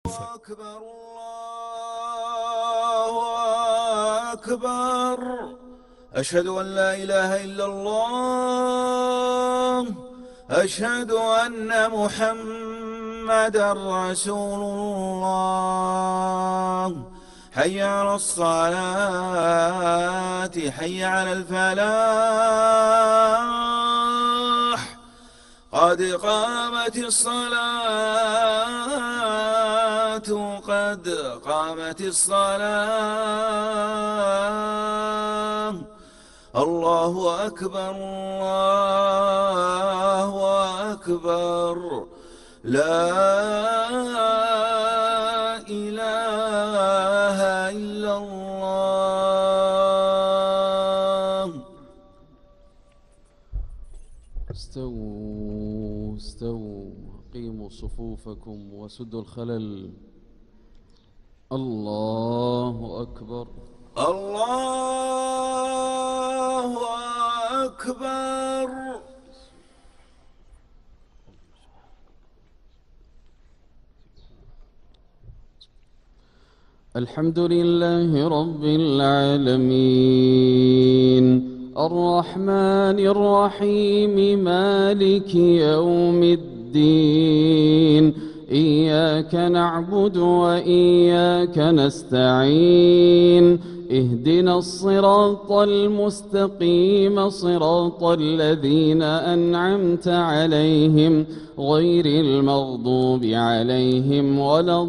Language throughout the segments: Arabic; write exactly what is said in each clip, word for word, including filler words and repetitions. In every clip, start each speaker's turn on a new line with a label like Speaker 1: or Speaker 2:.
Speaker 1: أكبر الله أكبر. أشهد أن لا إله إلا الله. أشهد أن محمدا رسول الله. حي على الصلاة، حي على الفلاح، قد قامت الصلاة، قد قامت الصلاة. الله أكبر الله أكبر. لا إله إلا الله.
Speaker 2: استووا استووا قيموا صفوفكم وسدوا الخلل. الله أكبر
Speaker 1: الله أكبر.
Speaker 2: الحمد لله رب العالمين الرحمن الرحيم مالك يوم الدين. إياك نعبد وإياك نستعين. اهدنا الصراط المستقيم صراط الذين أنعمت عليهم غير المغضوب عليهم ولا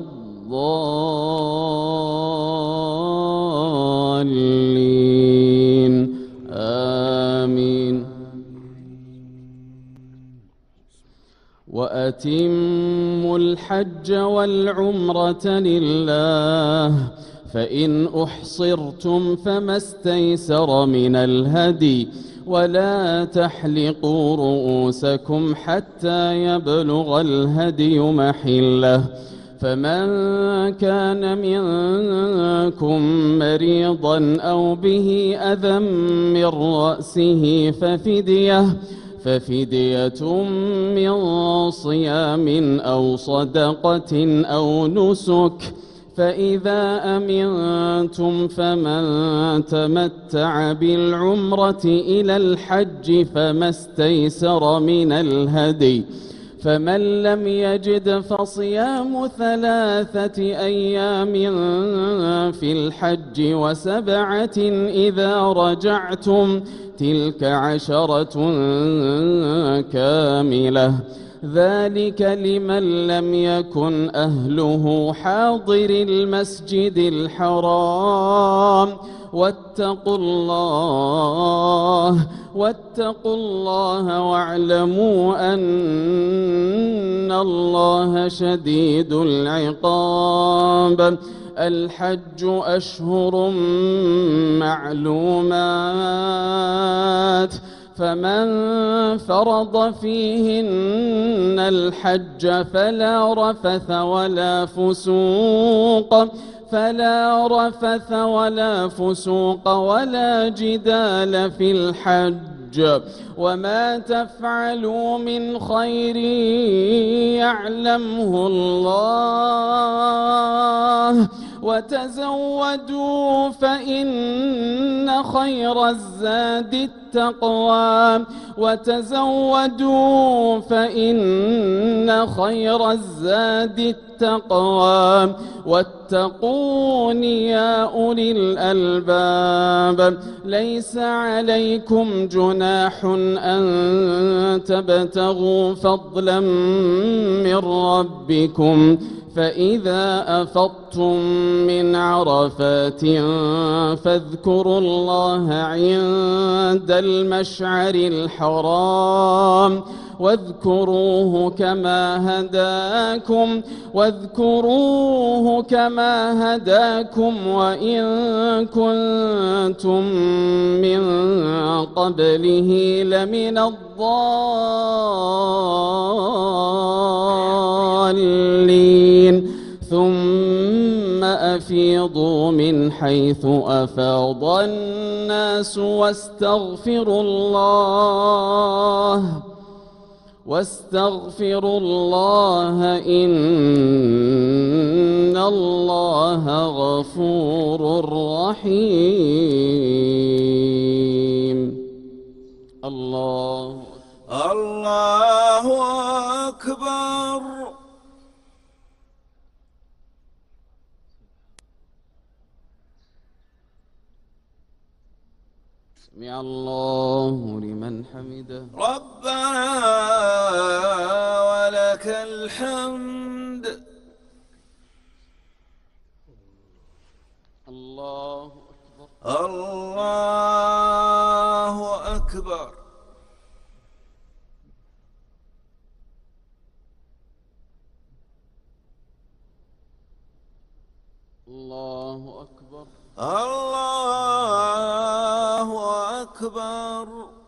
Speaker 2: الضالين. آمين. وأتموا الحج والعمرة لله، فإن أحصرتم فما استيسر من الهدي، ولا تحلقوا رؤوسكم حتى يبلغ الهدي محله. فمن كان منكم مريضا أو به أذى من رأسه ففدية ففدية من صيام أو صدقة أو نسك. فإذا أمنتم فمن تمتع بالعمرة إلى الحج فما استيسر من الهدي. فمن لم يجد فصيام ثلاثة أيام في الحج وسبعة إذا رجعتم، تلك عشرة كاملة. ذلك لمن لم يكن أهله حاضر المسجد الحرام. واتقوا الله واتقوا الله واعلموا أن الله شديد العقاب. الحج أشهر معلومات، فمن فرض فيهن الحج فلا رفث ولا فسوق فلا رفث ولا فسوق ولا جدال في الحج. وما تفعلوا من خير يعلمه الله. وتزودوا فإن خير الزاد التقوى وتزودوا فإن خير الزاد التقوى واتقون يا أولي الألباب. ليس عليكم جناح أن تبتغوا فضلا من ربكم، فإذا أفضتم من عرفات فاذكروا الله عند المشعر الحرام واذكروه كما هداكم واذكروه كما هداكم وإن كنتم من قبله لمن الضالين. ثم أفيضوا من حيث أفاض الناس واستغفروا الله واستغفروا الله إن الله غفور رحيم. الله
Speaker 1: الله أكبر.
Speaker 2: سمع الله لمن حمده.
Speaker 1: ربنا ولك الحمد.
Speaker 2: الله أكبر.
Speaker 1: الله أكبر.
Speaker 2: الله أكبر.
Speaker 1: الله أكبر.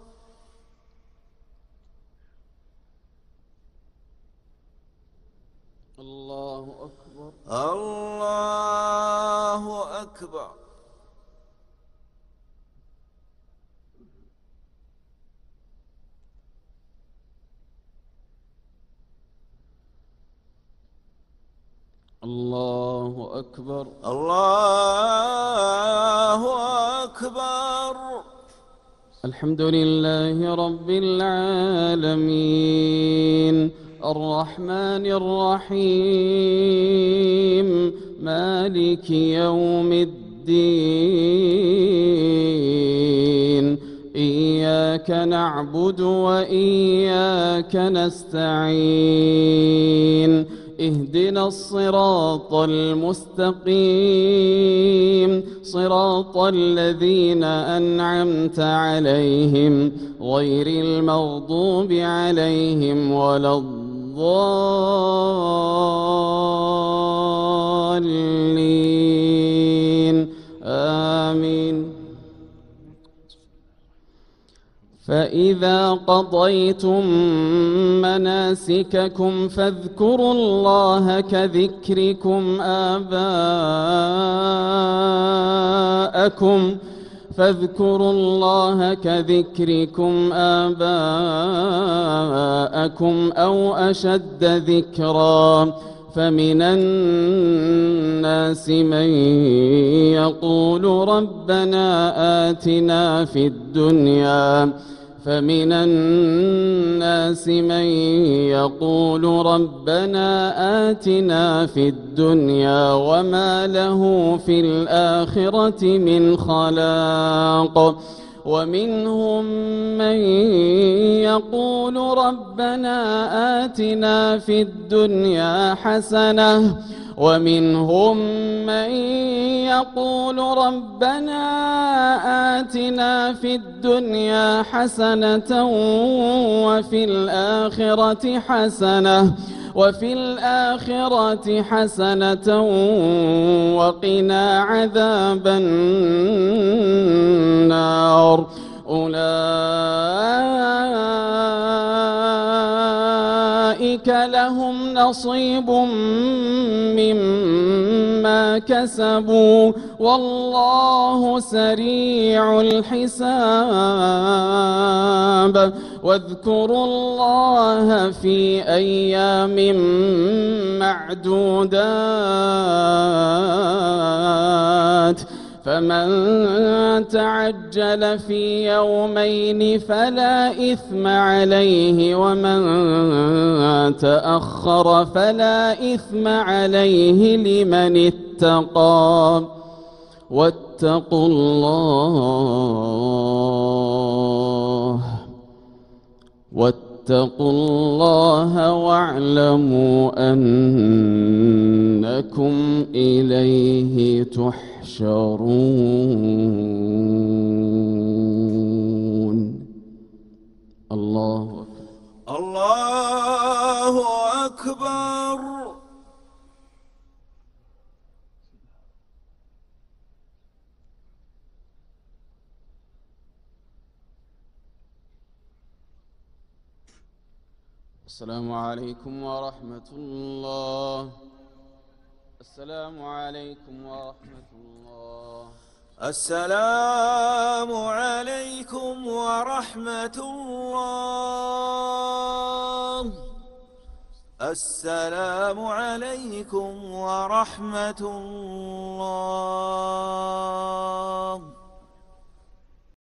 Speaker 2: الله أكبر.
Speaker 1: الله أكبر.
Speaker 2: الله أكبر.
Speaker 1: الله أكبر.
Speaker 2: الحمد لله رب العالمين الرحمن الرحيم مالك يوم الدين إياك نعبد وإياك نستعين اهدنا الصراط المستقيم صراط الذين أنعمت عليهم غير المغضوب عليهم ولا الضالين آمين. فإذا قضيتم مناسككم فاذكروا الله كذكركم آباءكم فاذكروا الله كذكركم آباءكم أو أشد ذكرا فمن الناس من يقول ربنا آتنا في الدنيا فمن الناس من يقول ربنا آتنا في الدنيا وما له في الآخرة من خلاق ومنهم من يقول ربنا آتنا في الدنيا حسنة ومنهم من يقول ربنا آتنا في الدنيا حسنة وفي الآخرة حسنة وفي الآخرة حسنة وقنا عذاب النار أولئك لهم نصيب مما كسبوا والله سريع الحساب واذكروا الله في أيام معدودات فمن تعجل في يومين فلا إثم عليه ومن تأخر فلا إثم عليه لمن اتقى واتقوا الله واتقوا الله واعلموا أنكم إليه تحشرون. الله أكبر.
Speaker 1: الله أكبر.
Speaker 2: السلام عليكم ورحمة الله. السلام عليكم ورحمة الله.
Speaker 1: السلام عليكم ورحمة الله. السلام عليكم ورحمة الله.